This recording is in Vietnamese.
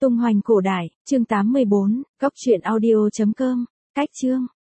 Tung hoành cổ đại, chương 84, cóc truyện audio.com, cách chương.